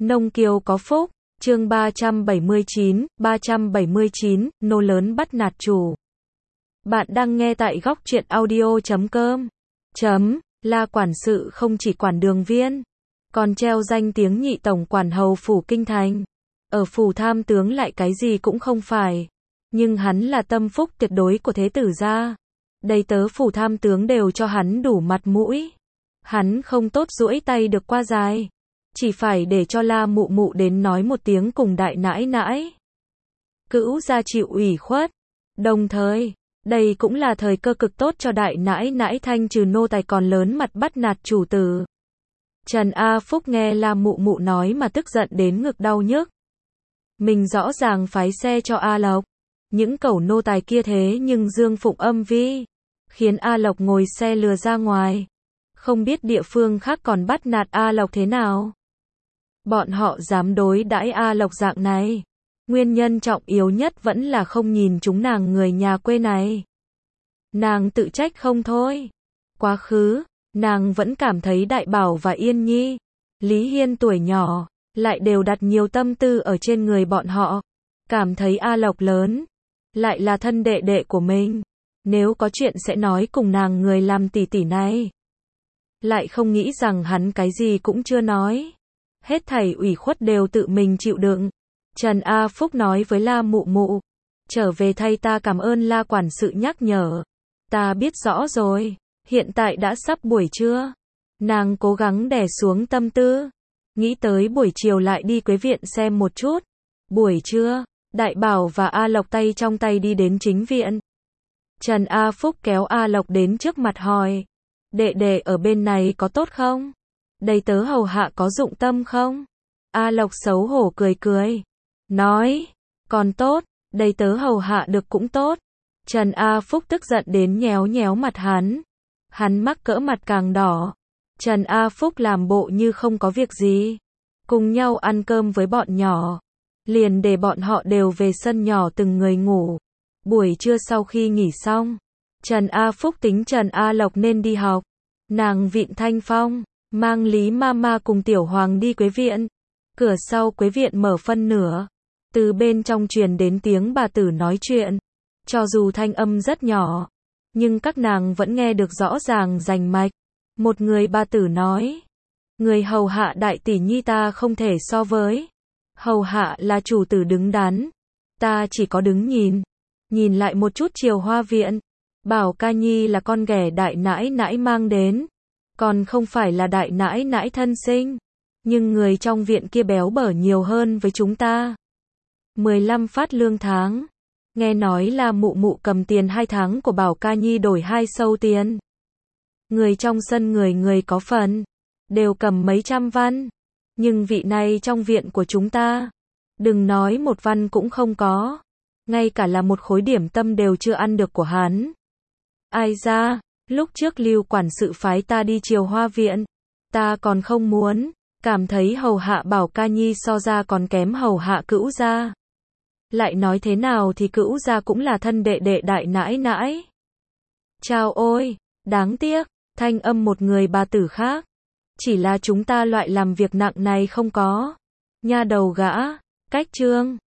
Nông kiều có phúc, chương 379, nô lớn bắt nạt chủ. Bạn đang nghe tại góc truyện audio.com. La quản sự không chỉ quản đường viên, còn treo danh tiếng nhị tổng quản hầu phủ kinh thành. Ở phủ tham tướng lại cái gì cũng không phải, nhưng hắn là tâm phúc tuyệt đối của thế tử gia. Đầy tớ phủ tham tướng đều cho hắn đủ mặt mũi. Hắn không tốt duỗi tay được qua dài, chỉ phải để cho La mụ mụ đến nói một tiếng cùng đại nãi nãi. Cữu gia chịu ủy khuất. Đồng thời, đây cũng là thời cơ cực tốt cho đại nãi nãi thanh trừ nô tài còn lớn mặt bắt nạt chủ tử. Trần A Phúc nghe La mụ mụ nói mà tức giận đến ngực đau nhức. Mình rõ ràng phái xe cho A Lộc, những cẩu nô tài kia thế nhưng dương phụng âm vi, khiến A Lộc ngồi xe lừa ra ngoài. Không biết địa phương khác còn bắt nạt A Lộc thế nào. Bọn họ dám đối đãi A Lộc dạng này. Nguyên nhân trọng yếu nhất vẫn là không nhìn chúng nàng người nhà quê này. Nàng tự trách không thôi. Quá khứ, nàng vẫn cảm thấy Đại Bảo và Yên Nhi, Lý Hiên tuổi nhỏ, lại đều đặt nhiều tâm tư ở trên người bọn họ. Cảm thấy A Lộc lớn, lại là thân đệ đệ của mình. Nếu có chuyện sẽ nói cùng nàng người làm tỷ tỷ này. Lại không nghĩ rằng hắn cái gì cũng chưa nói. Hết thảy ủy khuất đều tự mình chịu đựng. Trần A Phúc nói với La mụ mụ, trở về thay ta cảm ơn La quản sự nhắc nhở. Ta biết rõ rồi, hiện tại đã sắp buổi trưa. Nàng cố gắng đè xuống tâm tư, nghĩ tới buổi chiều lại đi Quế viện xem một chút. Buổi trưa, Đại Bảo và A Lộc tay trong tay đi đến chính viện. Trần A Phúc kéo A Lộc đến trước mặt hỏi, đệ đệ ở bên này có tốt không? Đầy tớ hầu hạ có dụng tâm không? A Lộc xấu hổ cười cười, nói, còn tốt, đầy tớ hầu hạ được cũng tốt. Trần A Phúc tức giận đến nhéo nhéo mặt hắn. Hắn mắc cỡ mặt càng đỏ. Trần A Phúc làm bộ như không có việc gì, cùng nhau ăn cơm với bọn nhỏ, liền để bọn họ đều về sân nhỏ từng người ngủ. Buổi trưa sau khi nghỉ xong, Trần A Phúc tính Trần A Lộc nên đi học. Nàng vịn thanh phong, mang Lý Mama cùng Tiểu Hoàng đi Quế viện. Cửa sau Quế viện mở phân nửa, từ bên trong truyền đến tiếng bà tử nói chuyện. Cho dù thanh âm rất nhỏ, nhưng các nàng vẫn nghe được rõ ràng rành mạch. Một người bà tử nói, người hầu hạ đại tỷ nhi ta không thể so với. Hầu hạ là chủ tử đứng đắn, ta chỉ có đứng nhìn. Nhìn lại một chút Triều Hoa viện, Bảo Ca Nhi là con ghẻ đại nãi nãi mang đến, còn không phải là đại nãi nãi thân sinh. Nhưng người trong viện kia béo bở nhiều hơn với chúng ta. 15 phát lương tháng. Nghe nói là mụ mụ cầm tiền 2 tháng của Bảo Ca Nhi đổi 2 sâu tiền. Người trong sân người có phần, đều cầm mấy trăm văn. Nhưng vị này trong viện của chúng ta, đừng nói một văn cũng không có. Ngay cả là một khối điểm tâm đều chưa ăn được của hắn. Ai ra, lúc trước Lưu quản sự phái ta đi Triều Hoa viện, ta còn không muốn, cảm thấy hầu hạ Bảo Ca Nhi so ra còn kém hầu hạ Cữu gia. Lại nói thế nào thì Cữu gia cũng là thân đệ đệ đại nãi nãi. Chao ôi, đáng tiếc, thanh âm một người bà tử khác. Chỉ là chúng ta loại làm việc nặng này không có. Nha đầu gã, cách trương,